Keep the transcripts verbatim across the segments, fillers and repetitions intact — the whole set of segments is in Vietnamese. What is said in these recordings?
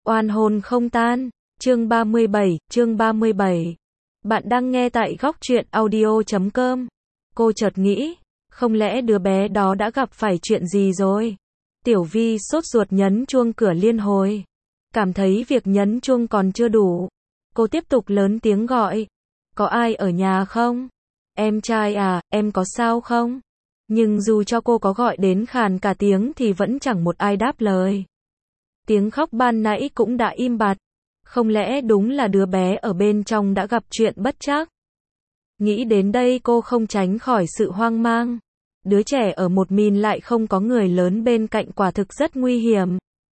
Oan hồn không tan. Chương ba mươi bảy, chương ba mươi bảy. Bạn đang nghe tại góc truyện audio chấm com. Cô chợt nghĩ, không lẽ đứa bé đó đã gặp phải chuyện gì rồi? Tiểu Vi sốt ruột nhấn chuông cửa liên hồi. Cảm thấy việc nhấn chuông còn chưa đủ. Cô tiếp tục lớn tiếng gọi. Có ai ở nhà không? Em trai à, em có sao không? Nhưng dù cho cô có gọi đến khàn cả tiếng thì vẫn chẳng một ai đáp lời. Tiếng khóc ban nãy cũng đã im bặt. Không lẽ đúng là đứa bé ở bên trong đã gặp chuyện bất trắc? Nghĩ đến đây cô không tránh khỏi sự hoang mang. Đứa trẻ ở một mình lại không có người lớn bên cạnh quả thực rất nguy hiểm.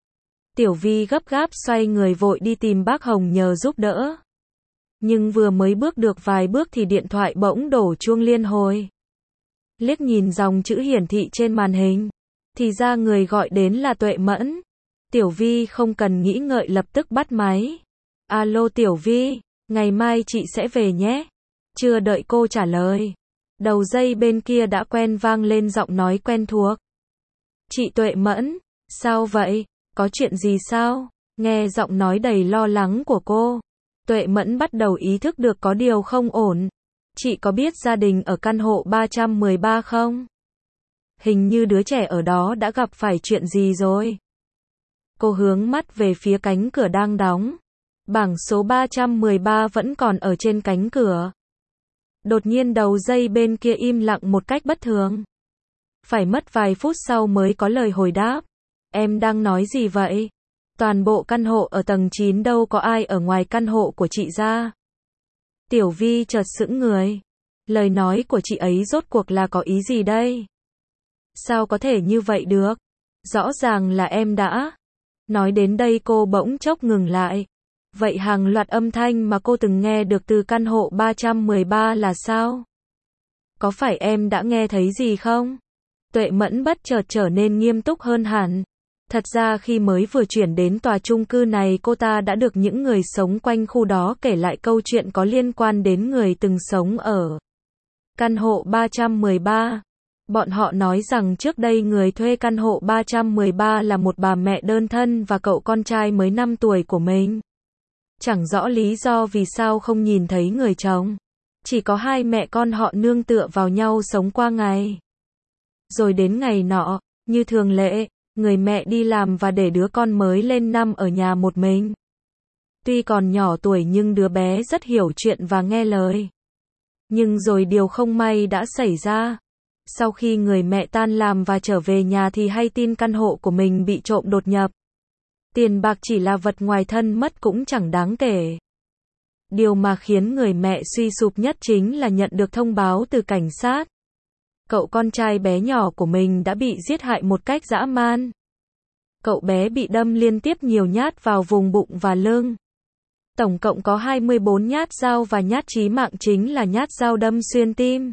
Tiểu Vi gấp gáp xoay người vội đi tìm bác Hồng nhờ giúp đỡ. Nhưng vừa mới bước được vài bước thì điện thoại bỗng đổ chuông liên hồi. Liếc nhìn dòng chữ hiển thị trên màn hình, thì ra người gọi đến là Tuệ Mẫn. Tiểu Vi không cần nghĩ ngợi lập tức bắt máy. Alo Tiểu Vi, ngày mai chị sẽ về nhé. Chưa đợi cô trả lời, đầu dây bên kia đã quen vang lên giọng nói quen thuộc. Chị Tuệ Mẫn, sao vậy? Có chuyện gì sao? Nghe giọng nói đầy lo lắng của cô, Tuệ Mẫn bắt đầu ý thức được có điều không ổn. Chị có biết gia đình ở căn hộ ba trăm mười ba không? Hình như đứa trẻ ở đó đã gặp phải chuyện gì rồi. Cô hướng mắt về phía cánh cửa đang đóng. Bảng số ba trăm mười ba vẫn còn ở trên cánh cửa. Đột nhiên đầu dây bên kia im lặng một cách bất thường. Phải mất vài phút sau mới có lời hồi đáp. Em đang nói gì vậy? Toàn bộ căn hộ ở tầng chín đâu có ai ở ngoài căn hộ của chị ra. Tiểu Vi chợt sững người. Lời nói của chị ấy rốt cuộc là có ý gì đây? Sao có thể như vậy được? Rõ ràng là em đã. Nói đến đây cô bỗng chốc ngừng lại. Vậy hàng loạt âm thanh mà cô từng nghe được từ căn hộ ba trăm mười ba là sao? Có phải em đã nghe thấy gì không? Tuệ Mẫn bất chợt trở nên nghiêm túc hơn hẳn. Thật ra khi mới vừa chuyển đến tòa chung cư này cô ta đã được những người sống quanh khu đó kể lại câu chuyện có liên quan đến người từng sống ở căn hộ ba trăm mười ba. Bọn họ nói rằng trước đây người thuê căn hộ ba trăm mười ba là một bà mẹ đơn thân và cậu con trai mới năm tuổi của mình. Chẳng rõ lý do vì sao không nhìn thấy người chồng. Chỉ có hai mẹ con họ nương tựa vào nhau sống qua ngày. Rồi đến ngày nọ, như thường lệ, người mẹ đi làm và để đứa con mới lên năm ở nhà một mình. Tuy còn nhỏ tuổi nhưng đứa bé rất hiểu chuyện và nghe lời. Nhưng rồi điều không may đã xảy ra. Sau khi người mẹ tan làm và trở về nhà thì hay tin căn hộ của mình bị trộm đột nhập. Tiền bạc chỉ là vật ngoài thân mất cũng chẳng đáng kể. Điều mà khiến người mẹ suy sụp nhất chính là nhận được thông báo từ cảnh sát. Cậu con trai bé nhỏ của mình đã bị giết hại một cách dã man. Cậu bé bị đâm liên tiếp nhiều nhát vào vùng bụng và lưng. Tổng cộng có hai mươi bốn nhát dao và nhát chí mạng chính là nhát dao đâm xuyên tim.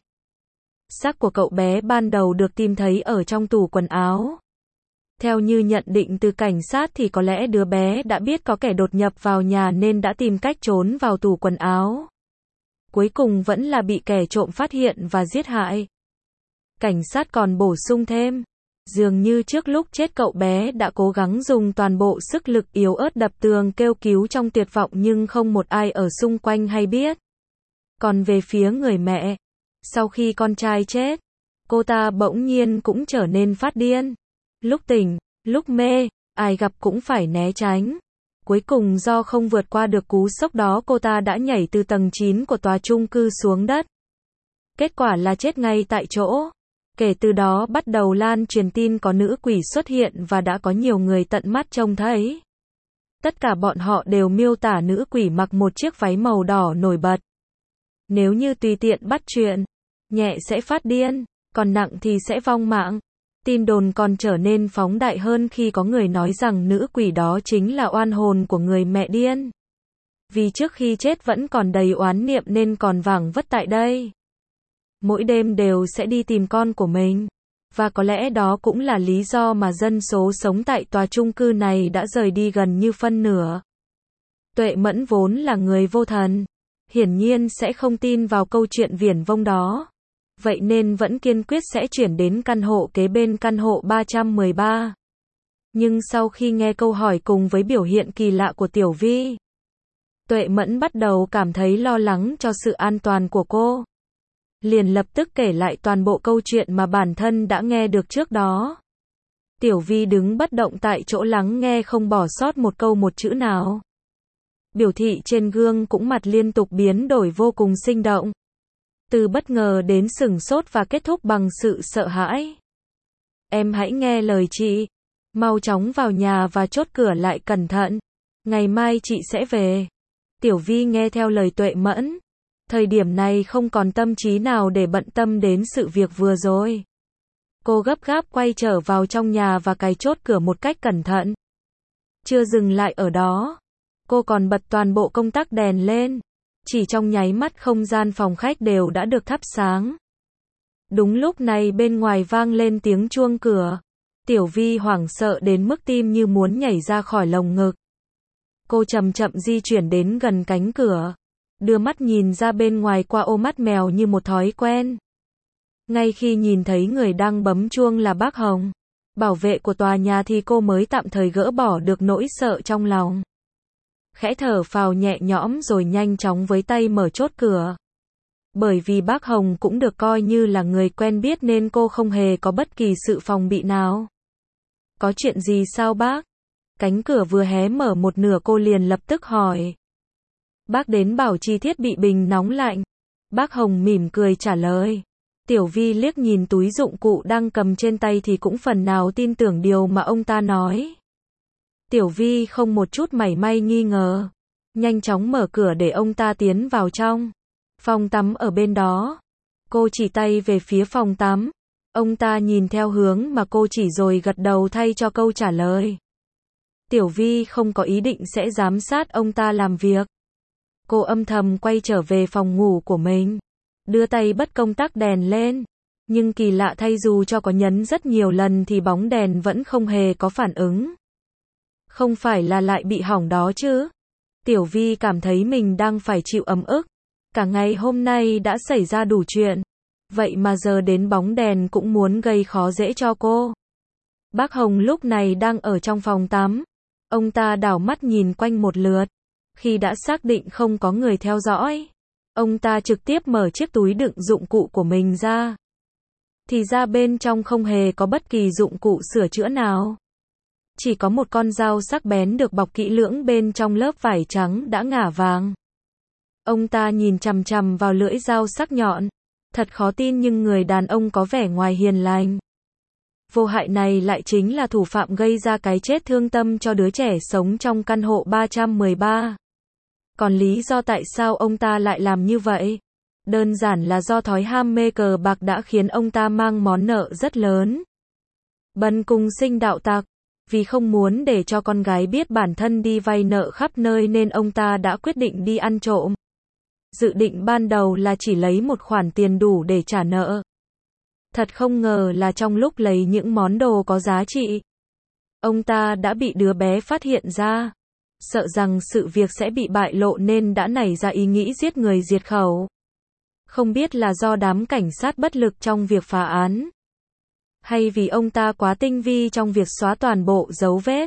Xác của cậu bé ban đầu được tìm thấy ở trong tủ quần áo. Theo như nhận định từ cảnh sát thì có lẽ đứa bé đã biết có kẻ đột nhập vào nhà nên đã tìm cách trốn vào tủ quần áo. Cuối cùng vẫn là bị kẻ trộm phát hiện và giết hại. Cảnh sát còn bổ sung thêm, dường như trước lúc chết cậu bé đã cố gắng dùng toàn bộ sức lực yếu ớt đập tường kêu cứu trong tuyệt vọng nhưng không một ai ở xung quanh hay biết. Còn về phía người mẹ, sau khi con trai chết, cô ta bỗng nhiên cũng trở nên phát điên. Lúc tỉnh, lúc mê, ai gặp cũng phải né tránh. Cuối cùng do không vượt qua được cú sốc đó cô ta đã nhảy từ tầng chín của tòa chung cư xuống đất. Kết quả là chết ngay tại chỗ. Kể từ đó bắt đầu lan truyền tin có nữ quỷ xuất hiện và đã có nhiều người tận mắt trông thấy. Tất cả bọn họ đều miêu tả nữ quỷ mặc một chiếc váy màu đỏ nổi bật. Nếu như tùy tiện bắt chuyện, nhẹ sẽ phát điên, còn nặng thì sẽ vong mạng. Tin đồn còn trở nên phóng đại hơn khi có người nói rằng nữ quỷ đó chính là oan hồn của người mẹ điên. Vì trước khi chết vẫn còn đầy oán niệm nên còn vảng vất tại đây. Mỗi đêm đều sẽ đi tìm con của mình. Và có lẽ đó cũng là lý do mà dân số sống tại tòa chung cư này đã rời đi gần như phân nửa. Tuệ Mẫn vốn là người vô thần, hiển nhiên sẽ không tin vào câu chuyện viển vông đó. Vậy nên vẫn kiên quyết sẽ chuyển đến căn hộ kế bên căn hộ ba trăm mười ba. Nhưng sau khi nghe câu hỏi cùng với biểu hiện kỳ lạ của Tiểu Vi, Tuệ Mẫn bắt đầu cảm thấy lo lắng cho sự an toàn của cô. Liền lập tức kể lại toàn bộ câu chuyện mà bản thân đã nghe được trước đó. Tiểu Vi đứng bất động tại chỗ lắng nghe không bỏ sót một câu một chữ nào. Biểu thị trên gương cũng mặt liên tục biến đổi vô cùng sinh động. Từ bất ngờ đến sửng sốt và kết thúc bằng sự sợ hãi. Em hãy nghe lời chị. Mau chóng vào nhà và chốt cửa lại cẩn thận. Ngày mai chị sẽ về. Tiểu Vi nghe theo lời Tuệ Mẫn. Thời điểm này không còn tâm trí nào để bận tâm đến sự việc vừa rồi. Cô gấp gáp quay trở vào trong nhà và cài chốt cửa một cách cẩn thận. Chưa dừng lại ở đó. Cô còn bật toàn bộ công tắc đèn lên. Chỉ trong nháy mắt không gian phòng khách đều đã được thắp sáng. Đúng lúc này bên ngoài vang lên tiếng chuông cửa. Tiểu Vi hoảng sợ đến mức tim như muốn nhảy ra khỏi lồng ngực. Cô chậm chậm di chuyển đến gần cánh cửa. Đưa mắt nhìn ra bên ngoài qua ô mắt mèo như một thói quen. Ngay khi nhìn thấy người đang bấm chuông là bác Hồng, bảo vệ của tòa nhà thì cô mới tạm thời gỡ bỏ được nỗi sợ trong lòng. Khẽ thở phào nhẹ nhõm rồi nhanh chóng với tay mở chốt cửa. Bởi vì bác Hồng cũng được coi như là người quen biết nên cô không hề có bất kỳ sự phòng bị nào. Có chuyện gì sao bác? Cánh cửa vừa hé mở một nửa cô liền lập tức hỏi. Bác đến bảo trì thiết bị bình nóng lạnh. Bác Hồng mỉm cười trả lời. Tiểu Vi liếc nhìn túi dụng cụ đang cầm trên tay thì cũng phần nào tin tưởng điều mà ông ta nói. Tiểu Vi không một chút mảy may nghi ngờ. Nhanh chóng mở cửa để ông ta tiến vào trong. Phòng tắm ở bên đó. Cô chỉ tay về phía phòng tắm. Ông ta nhìn theo hướng mà cô chỉ rồi gật đầu thay cho câu trả lời. Tiểu Vi không có ý định sẽ giám sát ông ta làm việc. Cô âm thầm quay trở về phòng ngủ của mình. Đưa tay bật công tắc đèn lên. Nhưng kỳ lạ thay dù cho có nhấn rất nhiều lần thì bóng đèn vẫn không hề có phản ứng. Không phải là lại bị hỏng đó chứ? Tiểu Vi cảm thấy mình đang phải chịu ấm ức. Cả ngày hôm nay đã xảy ra đủ chuyện. Vậy mà giờ đến bóng đèn cũng muốn gây khó dễ cho cô. Bác Hồng lúc này đang ở trong phòng tắm. Ông ta đảo mắt nhìn quanh một lượt. Khi đã xác định không có người theo dõi, ông ta trực tiếp mở chiếc túi đựng dụng cụ của mình ra. Thì ra bên trong không hề có bất kỳ dụng cụ sửa chữa nào. Chỉ có một con dao sắc bén được bọc kỹ lưỡng bên trong lớp vải trắng đã ngả vàng. Ông ta nhìn chằm chằm vào lưỡi dao sắc nhọn. Thật khó tin nhưng người đàn ông có vẻ ngoài hiền lành. Vô hại này lại chính là thủ phạm gây ra cái chết thương tâm cho đứa trẻ sống trong căn hộ ba trăm mười ba. Còn lý do tại sao ông ta lại làm như vậy? Đơn giản là do thói ham mê cờ bạc đã khiến ông ta mang món nợ rất lớn. Bần cùng sinh đạo tặc. Vì không muốn để cho con gái biết bản thân đi vay nợ khắp nơi nên ông ta đã quyết định đi ăn trộm. Dự định ban đầu là chỉ lấy một khoản tiền đủ để trả nợ. Thật không ngờ là trong lúc lấy những món đồ có giá trị, ông ta đã bị đứa bé phát hiện ra. Sợ rằng sự việc sẽ bị bại lộ nên đã nảy ra ý nghĩ giết người diệt khẩu. Không biết là do đám cảnh sát bất lực trong việc phá án, hay vì ông ta quá tinh vi trong việc xóa toàn bộ dấu vết.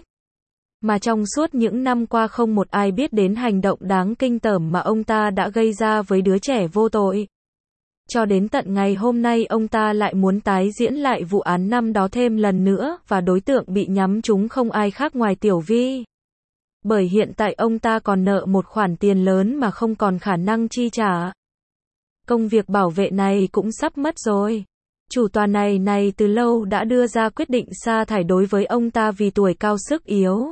Mà trong suốt những năm qua không một ai biết đến hành động đáng kinh tởm mà ông ta đã gây ra với đứa trẻ vô tội. Cho đến tận ngày hôm nay ông ta lại muốn tái diễn lại vụ án năm đó thêm lần nữa và đối tượng bị nhắm trúng không ai khác ngoài Tiểu Vi. Bởi hiện tại ông ta còn nợ một khoản tiền lớn mà không còn khả năng chi trả. Công việc bảo vệ này cũng sắp mất rồi. Chủ tòa này này từ lâu đã đưa ra quyết định sa thải đối với ông ta vì tuổi cao sức yếu.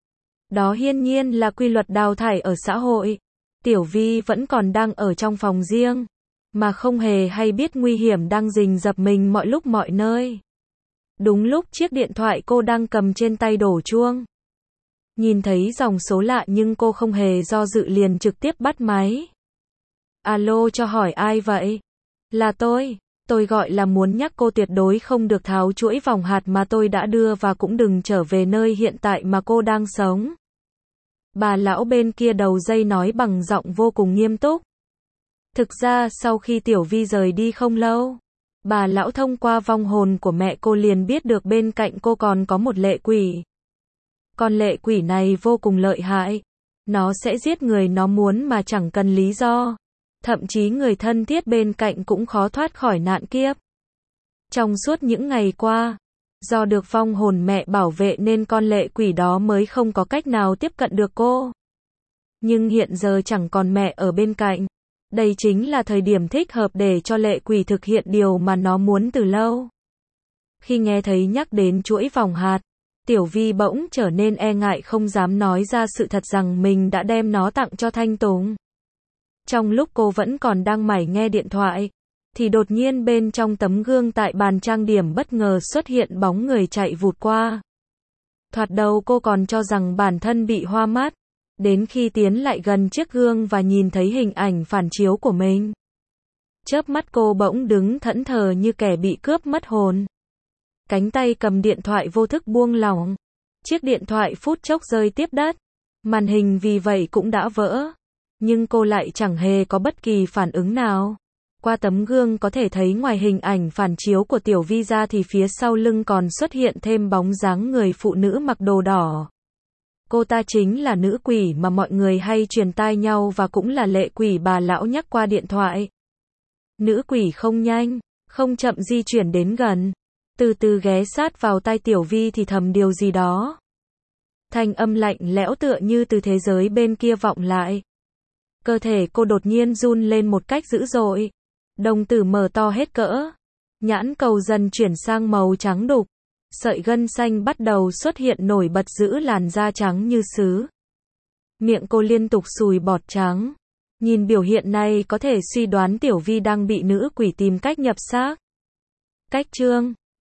Đó hiển nhiên là quy luật đào thải ở xã hội. Tiểu Vi vẫn còn đang ở trong phòng riêng, mà không hề hay biết nguy hiểm đang rình rập mình mọi lúc mọi nơi. Đúng lúc chiếc điện thoại cô đang cầm trên tay đổ chuông. Nhìn thấy dòng số lạ nhưng cô không hề do dự liền trực tiếp bắt máy. Alo, cho hỏi ai vậy? Là tôi. Tôi gọi là muốn nhắc cô tuyệt đối không được tháo chuỗi vòng hạt mà tôi đã đưa và cũng đừng trở về nơi hiện tại mà cô đang sống. Bà lão bên kia đầu dây nói bằng giọng vô cùng nghiêm túc. Thực ra sau khi Tiểu Vi rời đi không lâu, bà lão thông qua vong hồn của mẹ cô liền biết được bên cạnh cô còn có một lệ quỷ. Con lệ quỷ này vô cùng lợi hại. Nó sẽ giết người nó muốn mà chẳng cần lý do. Thậm chí người thân thiết bên cạnh cũng khó thoát khỏi nạn kiếp. Trong suốt những ngày qua, do được vong hồn mẹ bảo vệ nên con lệ quỷ đó mới không có cách nào tiếp cận được cô. Nhưng hiện giờ chẳng còn mẹ ở bên cạnh. Đây chính là thời điểm thích hợp để cho lệ quỷ thực hiện điều mà nó muốn từ lâu. Khi nghe thấy nhắc đến chuỗi vòng hạt, Tiểu Vi bỗng trở nên e ngại không dám nói ra sự thật rằng mình đã đem nó tặng cho Thanh Tùng. Trong lúc cô vẫn còn đang mải nghe điện thoại, thì đột nhiên bên trong tấm gương tại bàn trang điểm bất ngờ xuất hiện bóng người chạy vụt qua. Thoạt đầu cô còn cho rằng bản thân bị hoa mắt, đến khi tiến lại gần chiếc gương và nhìn thấy hình ảnh phản chiếu của mình. Chớp mắt cô bỗng đứng thẫn thờ như kẻ bị cướp mất hồn. Cánh tay cầm điện thoại vô thức buông lỏng. Chiếc điện thoại phút chốc rơi tiếp đất. Màn hình vì vậy cũng đã vỡ. Nhưng cô lại chẳng hề có bất kỳ phản ứng nào. Qua tấm gương có thể thấy ngoài hình ảnh phản chiếu của Tiểu Vi ra thì phía sau lưng còn xuất hiện thêm bóng dáng người phụ nữ mặc đồ đỏ. Cô ta chính là nữ quỷ mà mọi người hay truyền tai nhau và cũng là lệ quỷ bà lão nhắc qua điện thoại. Nữ quỷ không nhanh, không chậm di chuyển đến gần. Từ từ ghé sát vào tai Tiểu Vi thì thầm điều gì đó. Thanh âm lạnh lẽo tựa như từ thế giới bên kia vọng lại. Cơ thể cô đột nhiên run lên một cách dữ dội. Đồng tử mở to hết cỡ. Nhãn cầu dần chuyển sang màu trắng đục. Sợi gân xanh bắt đầu xuất hiện nổi bật giữ làn da trắng như sứ. Miệng cô liên tục sùi bọt trắng. Nhìn biểu hiện này có thể suy đoán Tiểu Vi đang bị nữ quỷ tìm cách nhập xác. Cách chương